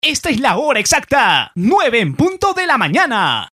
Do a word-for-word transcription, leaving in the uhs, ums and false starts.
Esta es la hora exacta, nueve en punto de la mañana.